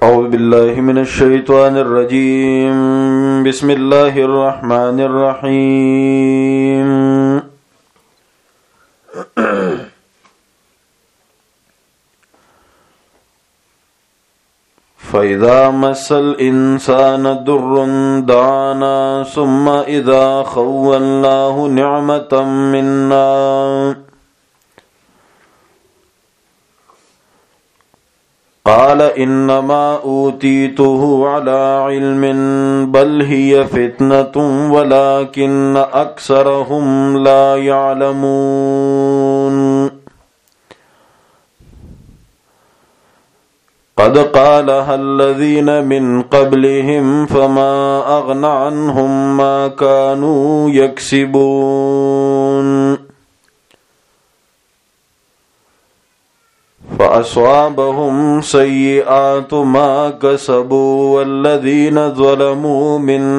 أعوذ بالله من الشيطان الرجيم. بسم الله الرحمن الرحيم. فإذا مس الإنسان ضر دعانا ثم إذا خولناه نعمة منا قال إنما أوتيته على علم بل هي فتنة ولكن أكثرهم لا يعلمون. قد قالها الذين من قبلهم فما أغنى عنهم ما كانوا يكسبون. فأصابهم سيئات ما كسبوا والذين ظلموا من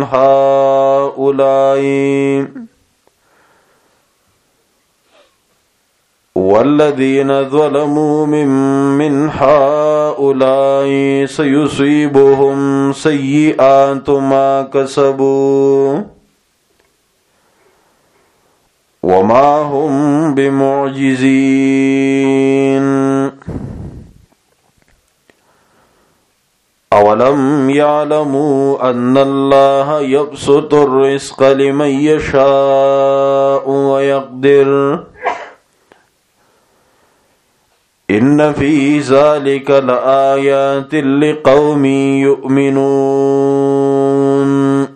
هؤلاء سيصيبهم سيئات ما كسبوا وما هم بمعجزين. أولم يعلموا أن الله يبسط الرزق لمن يشاء ويقدر إن في ذلك لآيات لقوم يؤمنون.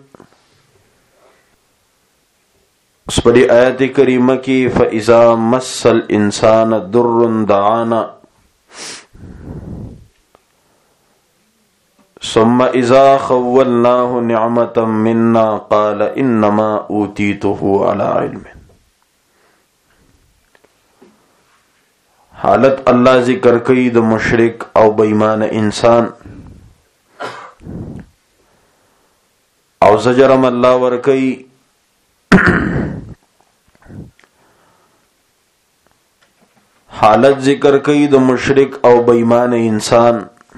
اس پڑی آیت کریمہ کی فَإِذَا مَسَّ الْإِنسَانَ ضُرٌّ دَعَانَا ثُمَّ إِذَا خَوَّلْنَاهُ نِعْمَةً مِنَّا قَالَ إِنَّمَا أُوتِيتُهُ عَلَى عِلْمٍ. حالت اللہ ذکر کئی د مشرک او بےایمان انسان او زجرم اللہ ورکئی حالت ذکر کئی د مشرک او بےایمان انسان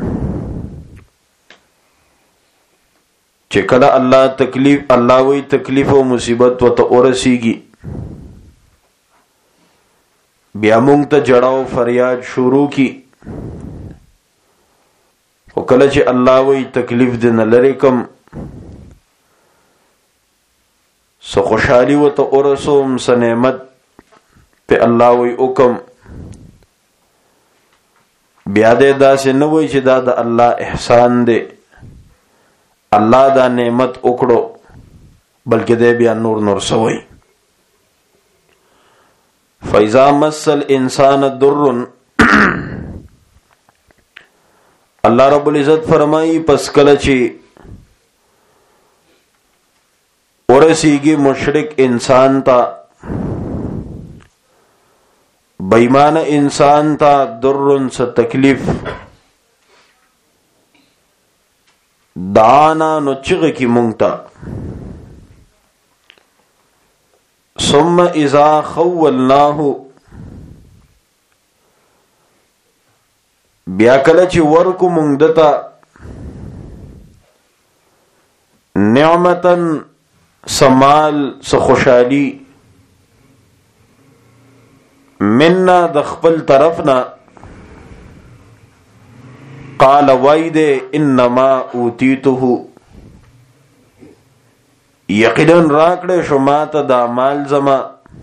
چې کله الله وی تکلیف او مصیبت وته ورسیږي بیا مونږ ته جړاو فریاد شروع کی او کله چې الله وی تکلیف دې نه لری کم سو خوشحالی وته ورسوم س نعمت په الله وی حکم بیا دې داسې نه وای چې دا د الله احسان دی الله دا نعمت وکړو بلکې دې بیا نور سوي. فَإِذَا مَسَّ الْإِنسَانَ ضُرٌّ اللہ رب العزت فرمائی پس کله چې ورسیږي مشرک انسان تا بےایمان انسان تا ضرٌ س تکلیف دعانا نو چغه کی مونږ ثم اذا خولناه بیا کله چې ورکو مونږ دتا نعمتن سمال س خوشحالی مننا د خپل طرفنا قال وید انما اوتیته یقینا راکړې شو ماته دا مال زما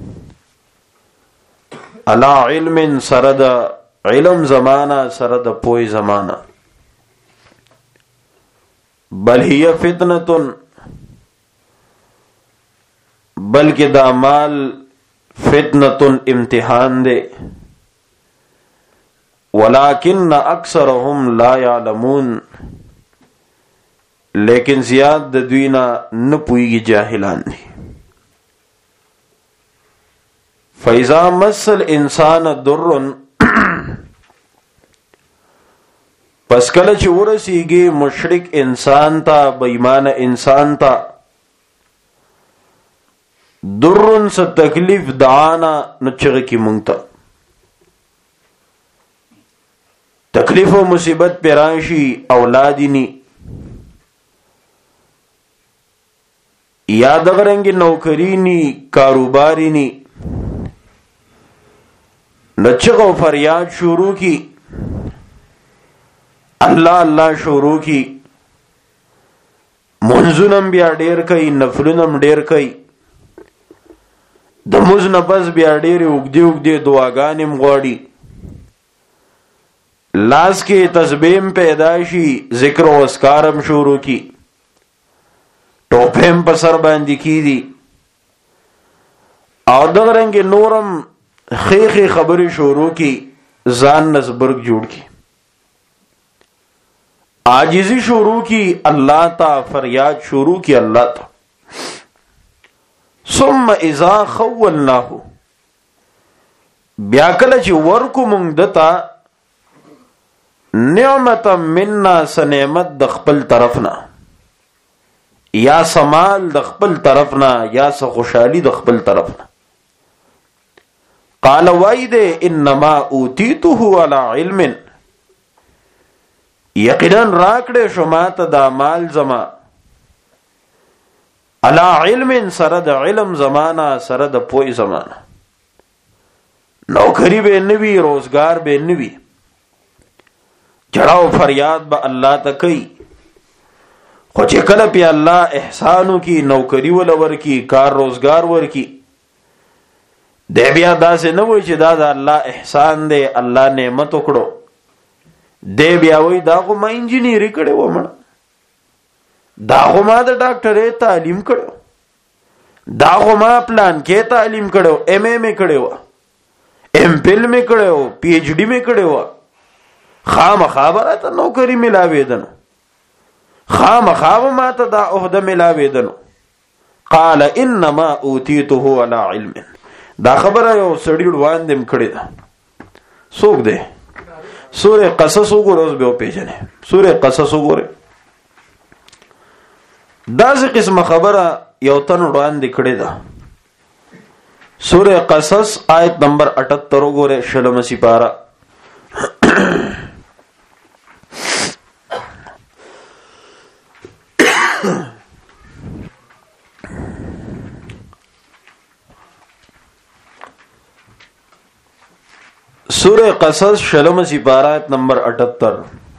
علا علم سره د علم زمانہ سره د پوی زمانہ بل هي فتنه بلکې دا مال فتنه امتحان دے ولكن اکثرهم لا يعلمون لیکن زیاد د دوینا نه پویږي جاهلان دي. فاذا مس الانسان ضر پس کله چې ورسیږي مشرک انسان ته بېایمان انسان ته ضرن س تکلیف دعانا نو چغه کی مونږ ته تکلیف و مصیبت پیرانشی اولادی نی یا دغرنگی نوکری نی کاروباری نی نچغ و فریاد شروع کی اللہ اللہ شروع کی منزونم بیا ډیر کئی نفلونم ډیر کئی د مز نفس بیا ډیر اوږدې اوږدې دعاګانې غواړي لاس کې تسبیح پیدا شي ذکر او اذکارم شروع کی ټوپم په سر باندې کی دي او دغرنګ نورم خیخی خبری شروع کی ځان نسبرګ جوړ کی عاجزی شروع کی اللہ تا فریاد شروع کی اللہ تا ثم اذا خولناه بیا کله چې ورکو مونږ دتا نعمتا منا سنعمت د خپل طرفنا یا سمال د خپل طرفنا یا س خوشحالی د خپل طرفنا قال وید انما اوتیته علی علم یقینا راکړې شو ماته دا مال زما علی علم سره د علم زمانہ سره د پوی زمانہ نوکری به نوی روزگار به نوی جړاو فریاد به الله ته کوي خو چې کله په الله احسانو کی نوکری ول ورکی کار روزگار ورکی د بیا داسې نه وای چې دا د الله احسان دی الله نعمت وکړو دی بیا وای دا خو ما انجینری کړو ومړه دا خو ما د ډاکټرې تعلیم کړو دا خو ما پلان کې تعلیم کړو ایم اے می کړو ایم پل می کړو پی ایچ ڈی می کړو خامخا ته نوکری ملاویدنو خامخا ما ته دا عہده ملاویدنو قال انما اوتیته علی علم دا خبره یو سړی وړاندې کړی دا څوک دی سورہ قصص وګورئ اوس به پیژنې سورہ قصص وګورئ داسې قسمه خبره یو تن وړاندې کړی ده سورہ قصص آیت نمبر 78 وګورئ شلمه سپاره سورہ قصص شلم سپارات نمبر 78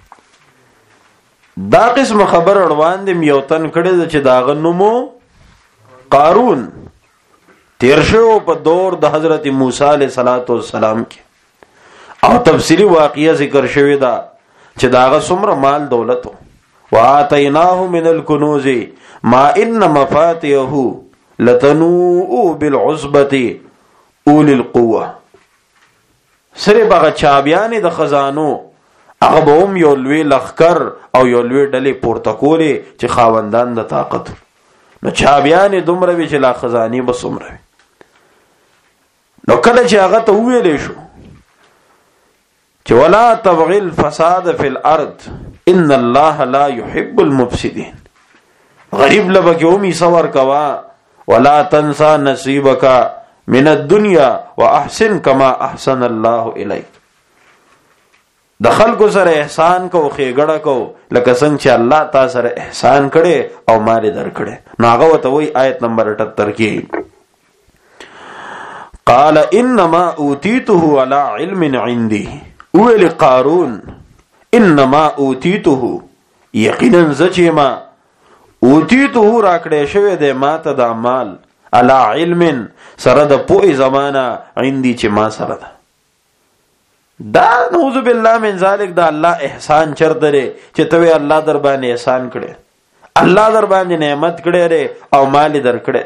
دا قسم خبر اړوان دیم یو تن کړي چې داغه نومو قارون تیر شو په دور د حضرت موسی علیہ السلام کې او تفصیلی واقعه ذکر شوی دا چې داغه څومره مال دولت وآتیناه من الکنوز ما ان مفاتیحه لتنوء بالعصبة اول القوه سره باغ چابیان د خزانو هغه به هم یو لوی لخر او یو لوی ډلې پورته کولې چې خاوندان د طاقت نو چابیان دومره وی چې لا خزانی به څومره نو کله چې هغه ته ویلې شو چې ولا تبغي الفساد فی الارض ان الله لا يحب المفسدين غریب لبګومی صبر کوا ولا تنسى نصیبک من الدنیا واحسن کما احسن الله الیک د خلکو سره احسان کو خېګړه کو لکه څنګه چې الله تا سره احسان کړي او مال درکړي نو هغه ته وی آیت نمبر 78 کې قال انما اوتیته علی علم عندي ویل قارون انما اوتیته یقینا زچما اوتیته راکړې شوی د ماته د مال علا علم سره د پوی زمانہ عندي چې ما سره ده دا نعوذ بالله من ذلک دا الله احسان چرته لري چې ته الله در باندې احسان کړي الله در باندې نعمت کړي او مال در کړي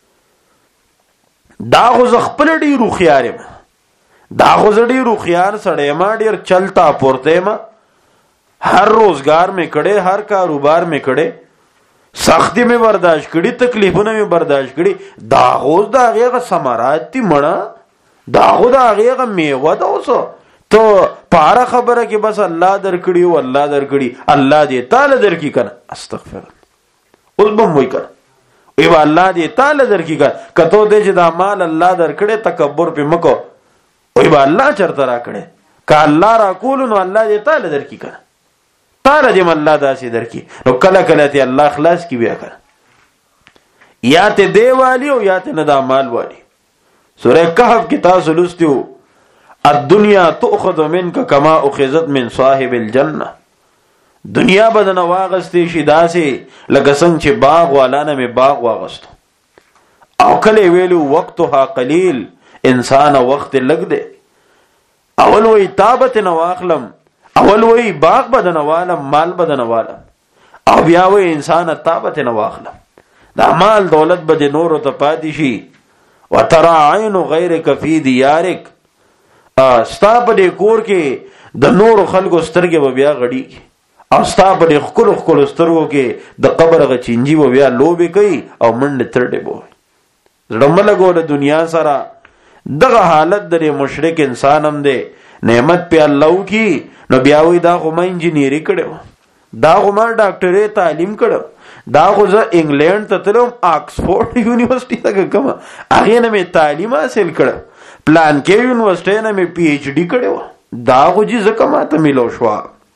دا خو خپل ډیرو خيارم دا خو ډیرو خيار سره ما ډیر چلتا پورته ما هر روزگار میں کړي هر کاروبار میں کړي سختی میں برداشت کړي تکلیفونه میں برداشت کړي دا غوز دا هغه ثمرات تی مړه دا غو دا هغه میوه دا اوس ته پاره خبره کې بس الله درکړي او الله درکړي الله دې تعالی درکې کنه استغفر اوس بم وای کنه ای الله دې تعالی درکې کنه کته دې چې دا مال الله درکړي تکبر په مکو ای الله چرته را کړي که الله را کول نو الله دې تعالی درکې کنه، تعالی دې الله داسې درکې. نو کله کله ته الله خلاص کی بیا کنه، یا ته دی والی او یا ته نه دا مال والی. سورہ کهف کې تاسو لستیو الدنیا تؤخذ منك كما اخذت من صاحب الجنه، دنیا بدن واغستی شي داسې لکه څنګه چې باغ والا نه می باغ واغستو. او کله ویلو وقتها قلیل، انسان وخت لګ دی. اول وی تابت نواخلم، اول وی باغ بدن والم، مال بدن والم، او بیا وی انسان تابت نواخلم. دا مال دولت بد نور ته پاتې شي. وترى عين غيرك في ديارك، ستا په دې کور کې د نور خلکو سترګې به بیا غړي، او ستا په دې خکل خکل سترګو کې د قبر غچینجی به بیا لوبې کوي او منډه ترډې بوي. زړه ملګو د دنیا سره دغه حالت د مشرک انسان هم دی. نعمت په الله کی نو بیا وی دا خو ما انجینری کړو، دا خو ما ډاکټري تعلیم کړو، دا خو زه انګلند ته تلم، آکسفورد یونیورسيټي ته کوم هغه نه مې تعلیم حاصل کړو، پلان کې یونیورسيټي نه مې پی ایچ ډی کړو، دا خو چې زکه ماته ملو شو.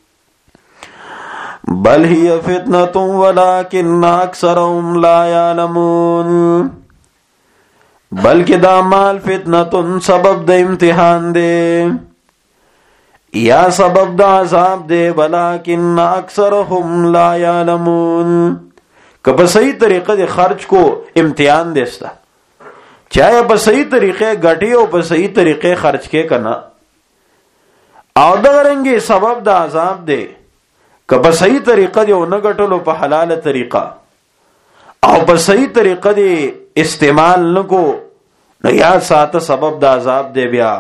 بل هي فتنه ولكن اکثرهم لا يعلمون، بلکہ دا مال فتنتن سبب د امتحان دے یا سبب دا عذاب دے، ولکن اکثرهم لا یعلمون. کہ په صحیح طریقے دے خرچ کو امتحان دیستا، چاہے په صحیح طریقے گھٹی او په صحیح طریقے خرچ کے کنا، او دا رنگی سبب دا عذاب دے کہ په صحیح طریقے دے او نہ گھٹلو په حلال طریقہ، او په صحیح طریقه دی استعمال نکو نو یاد ساته سبب د عذاب دی بیا.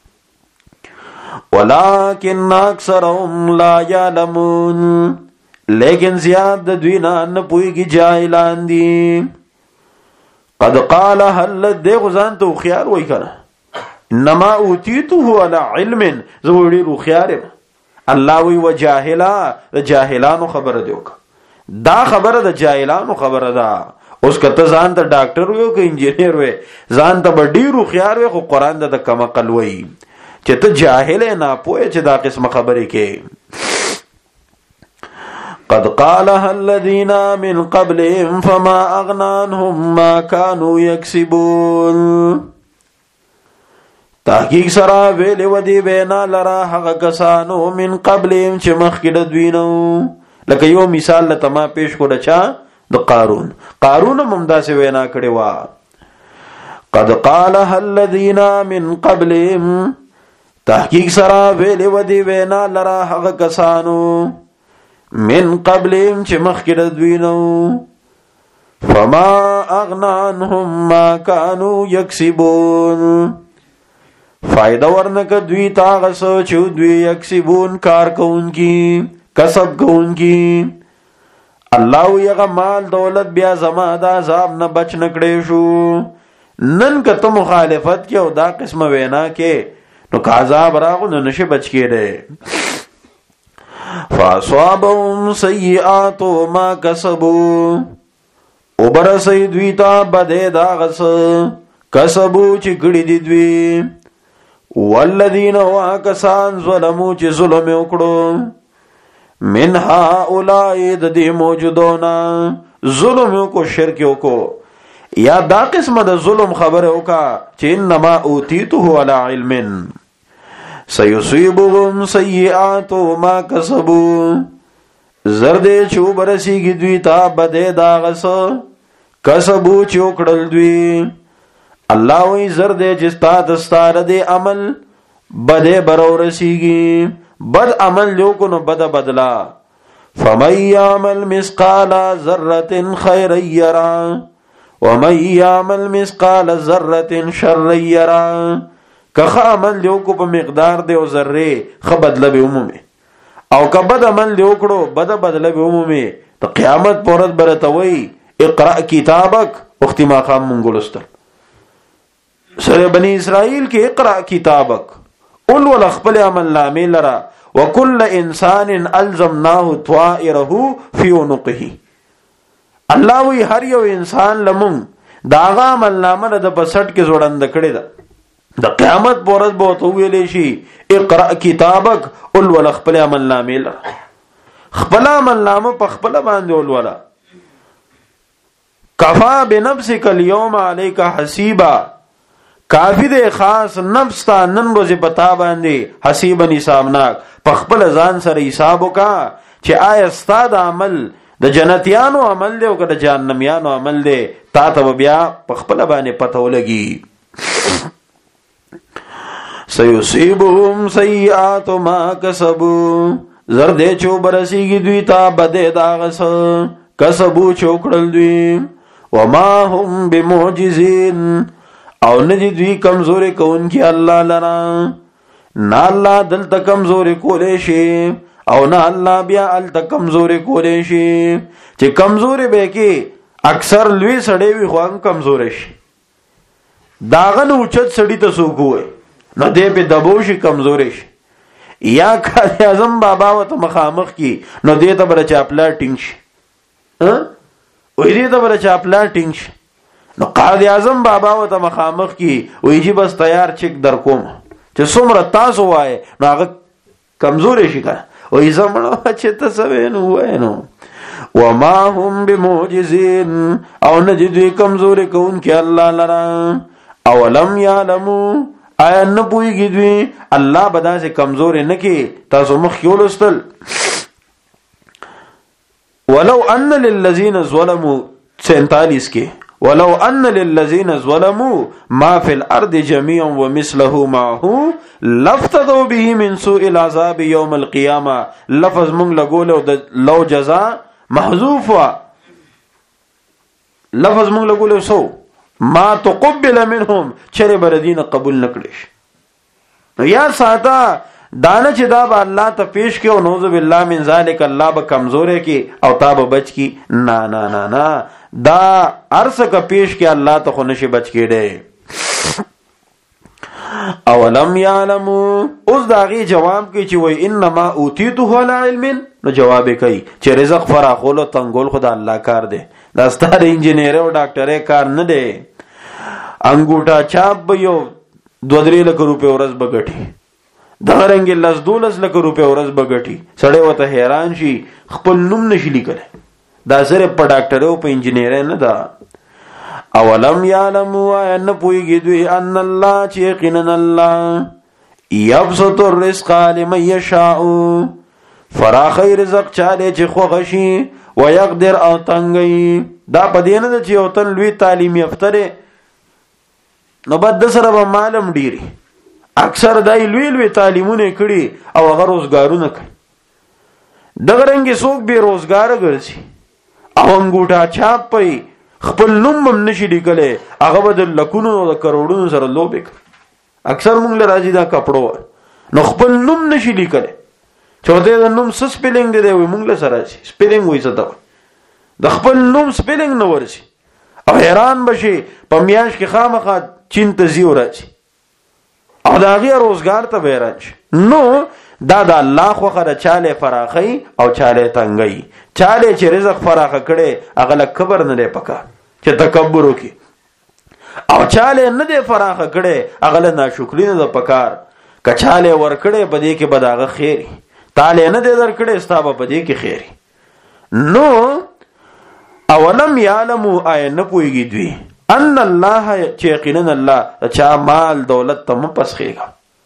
ولکن اکثرهم لا یعلمون، لیکن زیاد د دوی نه پوهیږي، جاهلان دي. قد قال هل دغه ځان ته خيار وای کنه، انما اوتیته على علم، زه ډیر خيار یم. الله وی وجاهلا، د جاهلانو خبره دی وک، دا خبره د جاهلانو خبره ده. اوس کته ځان ته ډاکټر ویو که انجینیر وې، ځان ته به ډیرو خيار وې، خو قرآن د کم عقل وایي چې ته جاهل نه پوهې چې دا قسمه خبرې کې. قد قالها الذين من قبلهم فما اغنى عنهم ما كانوا يكسبون، تحقیق سره ویلې ودی بینا لرا هغه کسانو من قبلهم چې مخکې د دوی نو. لکه یو مثال لته ما پیش کړه چا د قارون ممدا سے وینا کړي وا. قد قالها الذين من قبلهم، تحقیق سره ویلې ودی وینا لرا هغه کسانو من قبلهم چې مخکې د دوی نو. فما اغنى عنهم ما كانوا يكسبون، فائدہ ورنکه دوی تاغه سو چې دوی یکسبون کار کوونکی، کسب کوونکی. الله یغه مال دولت بیا زما د عذاب نه بچ نکړې شو. نن کته مخالفت کې او دا قسمه وینا کې نو کا عذاب راغو نه نشي بچ کېده. فاصابهم سیئات ما کسبوا، وبرسې دوی ته بده دا غس کسبو چې ګړي دي دوی. والذین واکسان ظلموا چې ظلم وکړو، من هؤلاء د دې موجودونا ظلم کو شرک کو، یا دا قسم د ظلم خبره وکا چې انما اوتیته علی علم سيصيبهم سیئات ما کسبوا، زرد چو برسیږي دوی ته بده دا غس کسبو چې وکړل دوی. الله وی زرد جستا دستار دے عمل بده برورسیږي، بد عمل جو کو نو بد بدلا. فمن يعمل مثقال ذره خيرا يرى ومن يعمل مثقال ذره شرا يرى، که عمل جو کو په مقدار دی او ذره خ بدله به عمومي، او که بد عمل جو کړو بد بدله به عمومي. ته قیامت پورت برته وی اقرا کتابک وختي ما خام مونږ سورہ بنی اسرائیل کې اقرا کتابک اول ول خپل عمل نامې لرا، وکل انسان الزمناه طائره فی عنقه. الله وی هر یو انسان لمون داغه عمل نامه د بسټ کې جوړند کړي دا د قیامت پورز به تو ویلې شي اقرا کتابک اول ول خپل عمل نامه خپل عمل نامه په خپل باندې اول ولا کفا بنفسک اليوم علیک حسیبا کافی دے خاص نفس تا نن روزی پتا باندې حسیبن حسابناک په خپل ځان سره حساب وکا چې آیا ستاد عمل د جنتیانو عمل دی او که د جهنميانو عمل دی تا ته بیا په خپل باندې پته ولګي سيصيبهم سيئات ما كسبوا زرد چو برسیږي دوی ته بده داغس کسبو چوکړل دوی وما هم بمعجزين او ندی دوی کمزوری کون کی الله لرا نا الله دلته کمزوری کولې شي او نا الله بیا الته کمزوری کولې شي چې کمزوری به کې اکثر لوی سړی وي خو کمزوري شي داغه نو چت سړی ته سوګوي نو دې په دبوشي کمزوري شي یا قائد اعظم بابا وته مخامخ کی نو دې ته بر چاپلا ټینګ شي وې دې ته بر چاپلا ټینګ شي نو قائد اعظم بابا وته مخامخ کی وې جی بس تیار چک در کوم چې څومره تاسو وای نو هغه کمزوري شي کنه وې زمړو چې تاسو وینو وای نو وما هم بمعجزين او نجدوی کمزوری کون کی اللہ لرا اولم یعلمو آیا نپوئی دوی اللہ بدا سے کمزوری نکی تاسو مخیول استل ولو ان للذین ظلموا 47 کے ولو ان للذین ظلموا ما فی الارض جميعا ومثله معه لافتدوا به من سوء العذاب یوم القیامه لفظ مونږ لګولو د لو جزاء محذوف وا لفظ مونږ لګولو سو ما تقبل منهم چره بردین قبول نکړي یا ساده دانه چې دا به الله ته پیش کې او نوذ بالله من ذالک الله به کمزورې کې او تاب بچ کی نا نا نا نا دا ارسه کا پیش کې الله ته خو نشي بچ کېده اولم یعلمو اوس داغي جواب کوي چې وای انما اوتیته علی علم نو جواب کوي چې رزق فراخول او تنګول خدای الله کار دی دا ستاره انجینیر او ډاکټر کار نه دی انګوټا چاپ یو 2-3 لک روپے ورځ بغټي دا رنګ لز 12 لک روپے ورځ بغټي سړی وته حیران شي خپل نوم نشي لیکل دا سره په ډاکټر او په انجینیر نه دا اولم یعلموا ان پویږي دوی ان الله چې یقینا الله یبسط الرزق لمن یشاء فراخی رزق چاله چې خوغشي ويقدر او تنگي دا پدینه د چې او تل لوی تعلیم یافتره نو بد سره به معلوم ډیری اکثر دای لوی لوی تعلیمونه کړي او هغه روزګارونه کوي دغه رنګ څوک به روزګار ګرځي او انګوټا چاپ پي خپل نوم هم نشي لیکلې هغه بدل لکونو او کروڑونو سره لوبک اکثر مونږ له راځي دا کپړو نو خپل نوم نشي لیکلې چوته د نوم څه سپیلینګ دی وي مونږ له سره شي سپیلینګ وایي څه دا د خپل نوم سپیلینګ نه ورشي او حیران بشي په میاش کې خامخا چین ته زی ورچی او دا غي روزګار ته بیرچ نو دا د الله خو خره چاله فراخی او چاله تنگی چاله چې رزق فراخ کړي اغله کبر نه دی پکا چې تکبر وکي او چاله نه دی فراخ کړي اغله ناشکری نه د پکار کچاله ور کړي بده کې بداغه خیری تاله نه دی در کړي استابه بده کې خیری نو اولم یعلموا اي نه پويږي دوی ان الله یقینا الله چا مال دولت ته مپسخېګا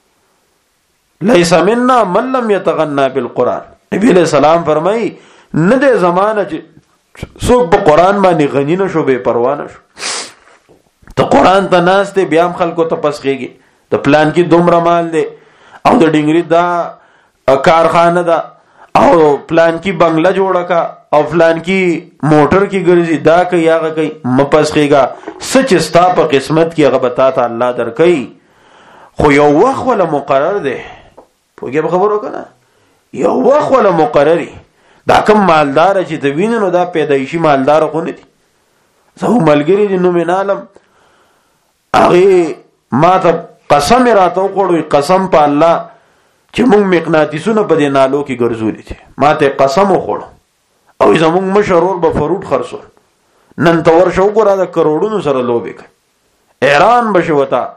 لیس منا من لم يتغنى بالقران نبی علیہ السلام فرمای نه د زمانه چې څوک په قران باندې غنی نه شو بے پروا نه شو ته قران ته ناس ته بیا خلکو ته پسخېږي د پلان کې دومره مال دی او د ډنګری دا کارخانه دا او پلان کې بنگلا جوړه کا او پلان کې موټر کې ګرځي دا کوي هغه کوي مپسخېږي سچ ستا په قسمت کې هغه بتا ته الله درکې خو یو وخت ولا مقرر دی پوهیږي خبرو کنه یو وخت ولا مقرري دا کوم مالدار چې د ویننو دا پیدایشي مالدار خو نه دي زه ملګری دي نو مینالم هغه ما ته قسم راته وکړو قسم په الله چې موږ مقناطیسونه په دې نالو کې ګرځولې دي ما ته قسم وکړو او زموږ مشرور به فروټ خرڅول نن تور شو ګره د کروڑونو سره لوبې کوي ایران بشوتا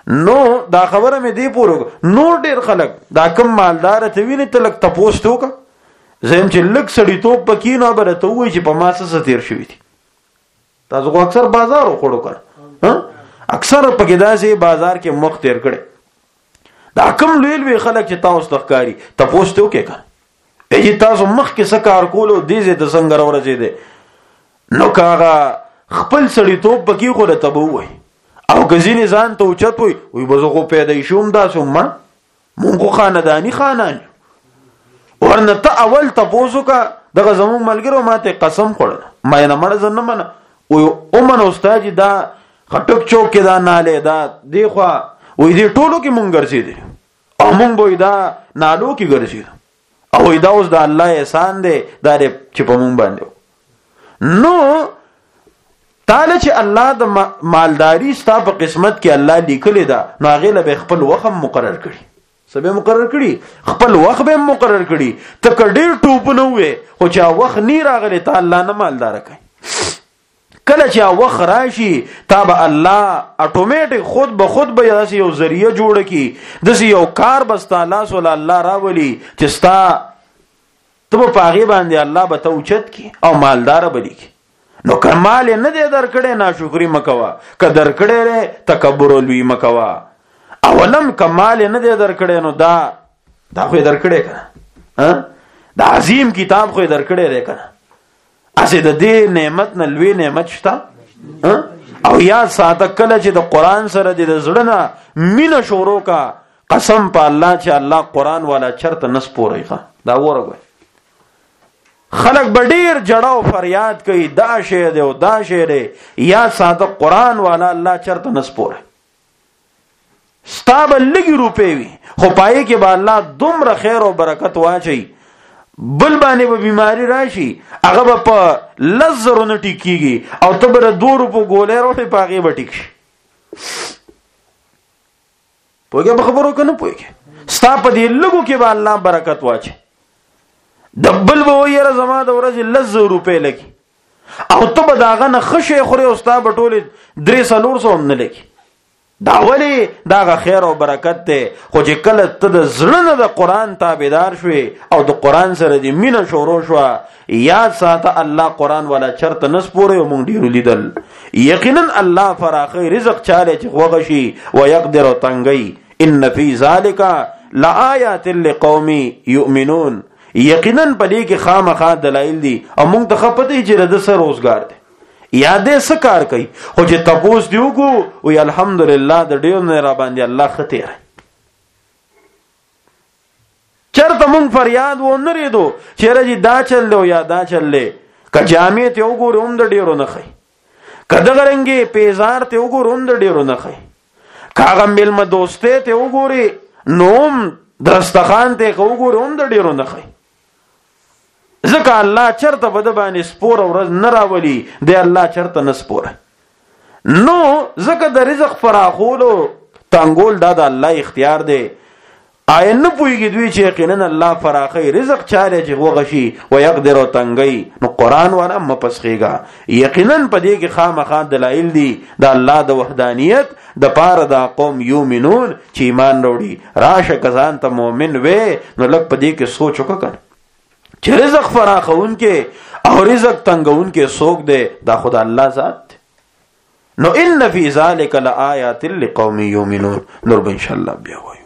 نو دا خبره مې دی پورو نور ډیر خلک دا کم مالدار ته ویني ته لک تپوس توکا زم چې لک سړی توپ پکې نه بره ته وای چې په ماسه ستیر شوی دي تاسو کو اکثر بازار وخړو کړ اکثر پکې داسې بازار کې مخ تیر کړي دا کم لوی خلک چې تاسو تخکاری تپوس ته وکړه چې تاسو مخ کې څه کار کولو دې د څنګه راورځې دي نو کاغه خپل سړی توپ پکې خو له تبو وای او غزینې ځان ته اوچت وي بزو خو پیدا شوم دا سوم مونږ خاندانی خانان ورنه ته اول تاسو کا دغه زمون ملګرو ماته قسم خور ما نه مړ زنه منه او من استاد دا خټک چوک کې دا ناله دا دی خو وې دې ټولو کې مونږ ګرځې دي او مونږ وې دا نالو کې ګرځې او دا اوس د الله احسان دی دا چې په مونږ باندې نو تعالی چې الله د مالداری ستا په قسمت کې الله لیکلی دا نو هغه له خپل وخت مقرر کړي سبه مقرر کړي خپل وخت به مقرر کړي ته کډیر ټوپ نه وې خو چې وخت نه راغلی ته الله نه مالدار کوي کله چې وخت راشي تا به الله اتوماتیک خود به خود به یو ذریعہ جوړ کی د یو کار بس تعالی سول الله راولي چې ستا ته په هغه باندې الله به ته اوچت کی او مالدار بلی کی نو کمال نه دې درکړې ناشکری مکوا ک درکړې تکبر لوی مکوا اولم کمال نه دې درکړې نو دا خو درکړې کنه دا عظیم کتاب خو درکړې ده کنه اسه د دې نعمت نه لوی نعمت شته او یا ساته کله چې د قران سره د زړه مینه شروع کا قسم په الله چې الله قران والا چرته نس پورې ښه دا ورغوي خلق بډیر جړاو فریاد کوي دا شی دی او دا شی دی یا ساده قران والا الله چرته نسپوره ستاب لګي روپې وي خو پای کې به الله دومره خیر او برکت واچي بل باندې به بیماری راشي هغه په لزرونه ټیکيږي او تبره 2 روپو ګولې روټي پاګي بټیک شي پوهه به خبرو کنه پوهه ستا په دې لګو کې به الله برکت واچي دبل به ويره زما د ورځې 100 روپے لګي او ته به داغه نه خشه خوري او ستا بټول 300 نه لګي دا ولی دا خیر او برکت ته خو چې کله ته د زړه د قران تابعدار شوي او د قران سره د مینه شروع شو یاد ساته الله قران والا چرته نس پوره مونږ ډیر لیدل یقینا الله فراخي رزق چاله چې وغشي او يقدر تنگي ان فی ذلک لآیات لقوم یؤمنون یقینا پدې کې خامخا دلایل دي او مونږ ته خپته چې د سر روزګار دي یادې سکار کوي خو چې تپوس دیو کو او الحمدلله د ډیر نه را باندې الله خطر چرته مونږ فریاد و نه ریدو چیرې دا چل له یا دا چل له ک جامع ته وګوروم د ډیرو نه خي کده غرنګي پیزار ته وګوروم د ډیرو نه خي کاغه ملم دوسته ته وګوري نوم درستخان ته وګوروم د ډیرو نه خي ځکه الله چرته بده باندې سپور ورځ نه راولي دی الله چرته نه سپور نو ځکه د رزق فراخولو تنګول دا د الله اختیار دی آیا نه پويږي دوی چې یقینا الله فراخي رزق چاله چې وغشي او يقدر تنګي نو قران والا مپسخيګا یقینا پدې کې خامخا دلایل دي د الله د وحدانیت د پاره د قوم یومنون چې ایمان وروړي راشه کزان ته مؤمن وې نو لک پدې کې سوچ وکړه چې رزق فراخون کې او رزق تنگون کې سوق دے دا خدا الله ذات نو ان فی ذلک لآیات لقوم یؤمنون نور ان شاء الله بیا وایو